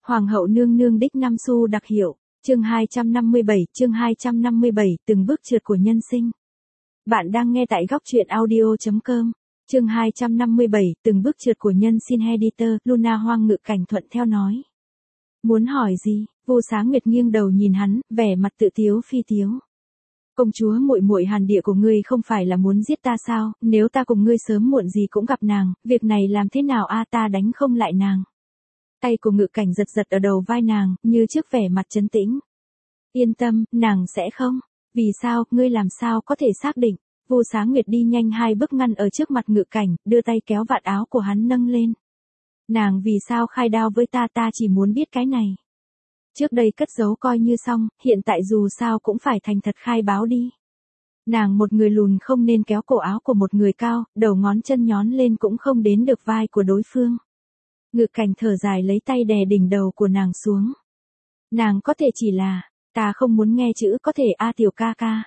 Hoàng hậu nương nương đích năm xu đặc hiệu, chương 257, từng bước trượt của nhân sinh. Bạn đang nghe tại góc truyện audio.com, chương 257, từng bước trượt của nhân sinh editor, Luna Hoang Ngự Cảnh thuận theo nói. Muốn hỏi gì? Vô Sáng Nguyệt nghiêng đầu nhìn hắn, vẻ mặt tự tiếu phi tiếu. Công chúa muội muội Hàn Địa của ngươi không phải là muốn giết ta sao? Nếu ta cùng ngươi sớm muộn gì cũng gặp nàng, việc này làm thế nào ta đánh không lại nàng. Tay của Ngự Cảnh giật giật ở đầu vai nàng, như trước vẻ mặt trấn tĩnh. Yên tâm, nàng sẽ không. Vì sao, ngươi làm sao có thể xác định? Vô Sáng Nguyệt đi nhanh 2 bước ngăn ở trước mặt Ngự Cảnh, đưa tay kéo vạt áo của hắn nâng lên. Nàng vì sao khai đao với ta chỉ muốn biết cái này. Trước đây cất giấu coi như xong, hiện tại dù sao cũng phải thành thật khai báo đi. Nàng một người lùn không nên kéo cổ áo của một người cao, đầu ngón chân nhón lên cũng không đến được vai của đối phương. Ngự Cảnh thở dài lấy tay đè đỉnh đầu của nàng xuống. Nàng có thể chỉ là, ta không muốn nghe chữ có thể tiểu ca ca.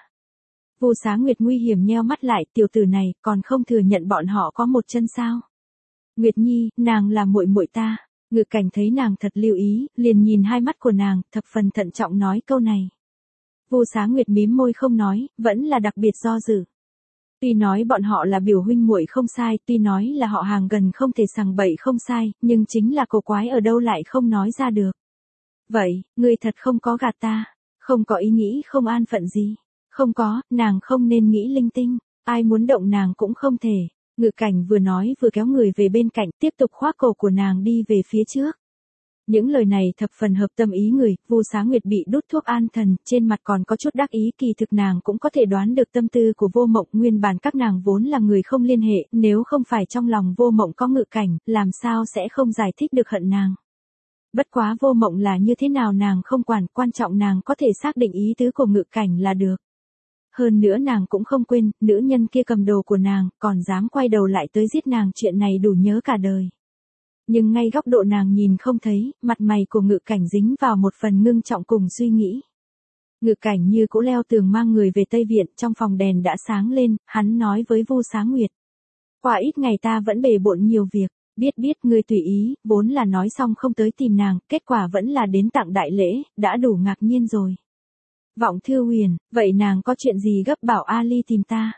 Vô Sáng Nguyệt nguy hiểm nheo mắt lại, tiểu tử này còn không thừa nhận bọn họ có một chân sao. Nguyệt Nhi, nàng là muội muội ta. Ngự Cảnh thấy nàng thật lưu ý, liền nhìn hai mắt của nàng, thập phần thận trọng nói câu này. Vô Sáng Nguyệt mím môi không nói, vẫn là đặc biệt do dự. Tuy nói bọn họ là biểu huynh muội không sai, tuy nói là họ hàng gần không thể sằng bậy không sai, nhưng chính là cổ quái ở đâu lại không nói ra được. Vậy, ngươi thật không có gạt ta, không có ý nghĩ không an phận gì. Không có, nàng không nên nghĩ linh tinh, ai muốn động nàng cũng không thể. Ngự Cảnh vừa nói vừa kéo người về bên cạnh, tiếp tục khoác cổ của nàng đi về phía trước. Những lời này thập phần hợp tâm ý người, Vô Sáng Nguyệt bị đút thuốc an thần, trên mặt còn có chút đắc ý, kỳ thực nàng cũng có thể đoán được tâm tư của Vô Mộng, nguyên bản các nàng vốn là người không liên hệ, nếu không phải trong lòng Vô Mộng có Ngự Cảnh, làm sao sẽ không giải thích được hận nàng. Bất quá Vô Mộng là như thế nào nàng không quản, quan trọng nàng có thể xác định ý tứ của Ngự Cảnh là được. Hơn nữa nàng cũng không quên, nữ nhân kia cầm đồ của nàng, còn dám quay đầu lại tới giết nàng, chuyện này đủ nhớ cả đời. Nhưng ngay góc độ nàng nhìn không thấy, mặt mày của Ngự Cảnh dính vào một phần ngưng trọng cùng suy nghĩ. Ngự Cảnh như cũ leo tường mang người về Tây Viện, trong phòng đèn đã sáng lên, hắn nói với Vô Sáng Nguyệt. Qua ít ngày ta vẫn bề bộn nhiều việc, biết ngươi tùy ý, vốn là nói xong không tới tìm nàng, kết quả vẫn là đến tặng đại lễ, đã đủ ngạc nhiên rồi. Vọng Thư Huyền, vậy nàng có chuyện gì gấp bảo Ali tìm ta?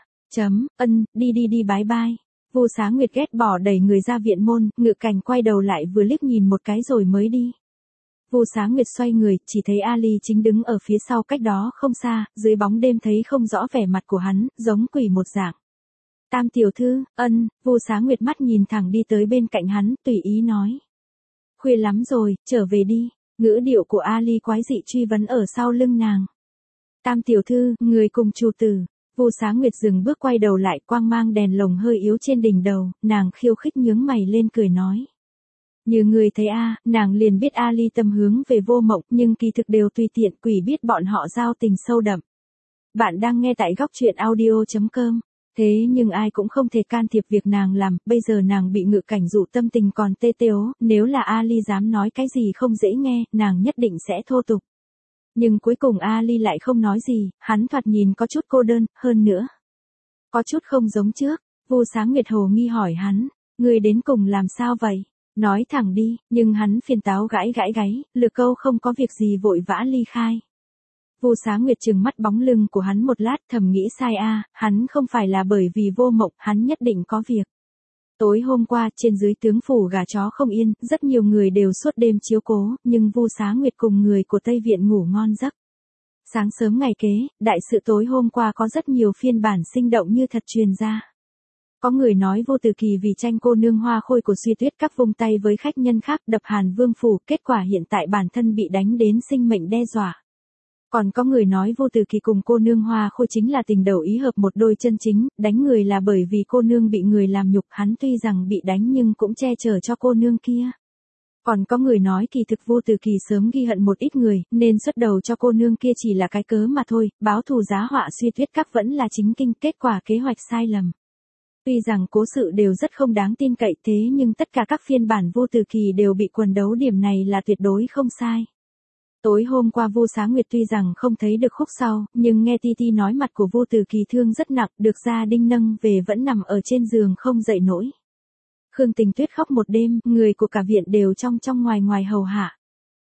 Đi bái bai. Vô Sáng Nguyệt ghét bỏ đẩy người ra viện môn, Ngự Cảnh quay đầu lại vừa liếc nhìn một cái rồi mới đi. Vô Sáng Nguyệt xoay người, chỉ thấy Ali chính đứng ở phía sau cách đó không xa, dưới bóng đêm thấy không rõ vẻ mặt của hắn, giống quỷ một dạng. Tam tiểu thư, Vô Sáng Nguyệt mắt nhìn thẳng đi tới bên cạnh hắn, tùy ý nói. Khuya lắm rồi, trở về đi. Ngữ điệu của Ali quái dị truy vấn ở sau lưng nàng. Tam tiểu thư, người cùng chủ tử. Vô Sáng Nguyệt dừng bước quay đầu lại, quang mang đèn lồng hơi yếu trên đỉnh đầu, nàng khiêu khích nhướng mày lên cười nói. Như người thấy nàng liền biết Ali tâm hướng về Vô Mộng, nhưng kỳ thực đều tùy tiện, quỷ biết bọn họ giao tình sâu đậm. Bạn đang nghe tại góc truyện audio.com. Thế nhưng ai cũng không thể can thiệp việc nàng làm, bây giờ nàng bị Ngự Cảnh dụ tâm tình còn tê tếu, nếu là Ali dám nói cái gì không dễ nghe, nàng nhất định sẽ thô tục. Nhưng cuối cùng Ali lại không nói gì, hắn thoạt nhìn có chút cô đơn, hơn nữa. Có chút không giống trước, Vô Sáng Nguyệt hồ nghi hỏi hắn, người đến cùng làm sao vậy? Nói thẳng đi, nhưng hắn phiền táo gãi gáy, lược câu không có việc gì vội vã ly khai. Vô Sáng Nguyệt trừng mắt bóng lưng của hắn một lát, thầm nghĩ sai hắn không phải là bởi vì Vô Mộng, hắn nhất định có việc. Tối hôm qua, trên dưới tướng phủ gà chó không yên, rất nhiều người đều suốt đêm chiếu cố, nhưng Vô Sáng Nguyệt cùng người của Tây Viện ngủ ngon giấc. Sáng sớm ngày kế, đại sự tối hôm qua có rất nhiều phiên bản sinh động như thật truyền ra. Có người nói Vô Tử Kỳ vì tranh cô nương Hoa Khôi của Suy Tuyết Các vung tay với khách nhân khác đập Hàn Vương phủ, kết quả hiện tại bản thân bị đánh đến sinh mệnh đe dọa. Còn có người nói Vô Tử Kỳ cùng cô nương Hoa Khôi chính là tình đầu ý hợp một đôi chân chính, đánh người là bởi vì cô nương bị người làm nhục, hắn tuy rằng bị đánh nhưng cũng che chở cho cô nương kia. Còn có người nói kỳ thực Vô Tử Kỳ sớm ghi hận một ít người, nên xuất đầu cho cô nương kia chỉ là cái cớ mà thôi, báo thù giá họa Suy Tuyết Các vẫn là chính kinh, kết quả kế hoạch sai lầm. Tuy rằng cố sự đều rất không đáng tin cậy thế nhưng tất cả các phiên bản Vô Tử Kỳ đều bị quần đấu, điểm này là tuyệt đối không sai. Tối hôm qua Vô Sáng Nguyệt tuy rằng không thấy được khúc sau, nhưng nghe Titi nói mặt của Vô Tử Kỳ thương rất nặng, được gia đình nâng về vẫn nằm ở trên giường không dậy nổi. Khương Tình Tuyết khóc một đêm, người của cả viện đều trong ngoài hầu hạ.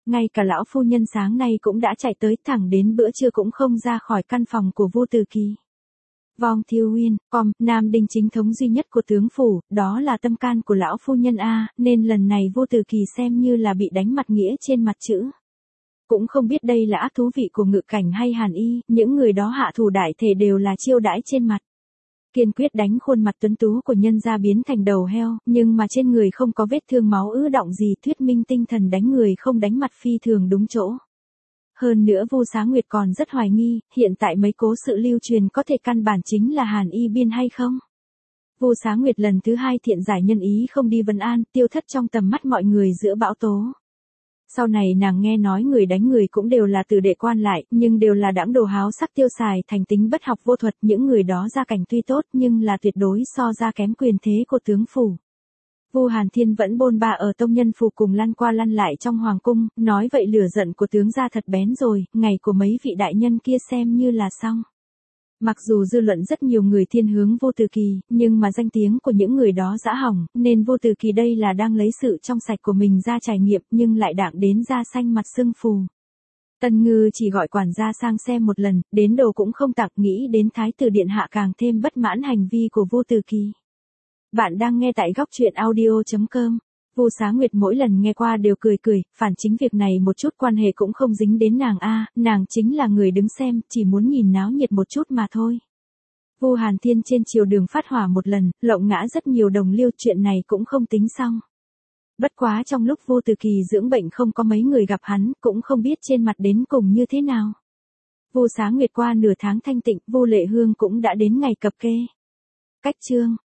Ngay cả lão phu nhân sáng nay cũng đã chạy tới, thẳng đến bữa trưa cũng không ra khỏi căn phòng của Vô Từ Kỳ. Vong Thiêu Uyên, Nam Đinh chính thống duy nhất của tướng phủ, đó là tâm can của lão phu nhân a, nên lần này Vô Từ Kỳ xem như là bị đánh mặt nghĩa trên mặt chữ. Cũng không biết đây là ác thú vị của Ngự Cảnh hay Hàn Y, những người đó hạ thủ đại thể đều là chiêu đãi trên mặt. Kiên quyết đánh khuôn mặt tuấn tú của nhân gia biến thành đầu heo, nhưng mà trên người không có vết thương máu ứ động gì, thuyết minh tinh thần đánh người không đánh mặt phi thường đúng chỗ. Hơn nữa Vu Xá Nguyệt còn rất hoài nghi, hiện tại mấy cố sự lưu truyền có thể căn bản chính là Hàn Y biên hay không? Vu Xá Nguyệt lần thứ 2 thiện giải nhân ý không đi vấn an, tiêu thất trong tầm mắt mọi người giữa bão tố. Sau này nàng nghe nói người đánh người cũng đều là tử đệ quan lại, nhưng đều là đãng đồ háo sắc tiêu xài thành tính bất học vô thuật, những người đó gia cảnh tuy tốt nhưng là tuyệt đối so ra kém quyền thế của tướng phủ. Vu Hàn Thiên vẫn bôn ba ở tông nhân phủ cùng lăn qua lăn lại trong hoàng cung, nói vậy lửa giận của tướng gia thật bén rồi, ngày của mấy vị đại nhân kia xem như là xong. Mặc dù dư luận rất nhiều người thiên hướng Vô Từ Kỳ, nhưng mà danh tiếng của những người đó dã hỏng, nên Vô Từ Kỳ đây là đang lấy sự trong sạch của mình ra trải nghiệm nhưng lại đặng đến da xanh mặt sưng phù. Tần Ngư chỉ gọi quản gia sang xem một lần, đến đồ cũng không tặng, nghĩ đến Thái tử điện hạ càng thêm bất mãn hành vi của Vô Từ Kỳ. Bạn đang nghe tại góc truyện audio.com. Vu Xá Nguyệt mỗi lần nghe qua đều cười cười, phản chính việc này một chút quan hệ cũng không dính đến nàng a, nàng chính là người đứng xem, chỉ muốn nhìn náo nhiệt một chút mà thôi. Vu Hàn Thiên trên triều đường phát hỏa một lần, lộng ngã rất nhiều đồng liêu, chuyện này cũng không tính xong. Bất quá trong lúc Vô Từ Kỳ dưỡng bệnh không có mấy người gặp hắn, cũng không biết trên mặt đến cùng như thế nào. Vu Xá Nguyệt qua nửa tháng thanh tịnh, Vu Lệ Hương cũng đã đến ngày cập kê. Cách chương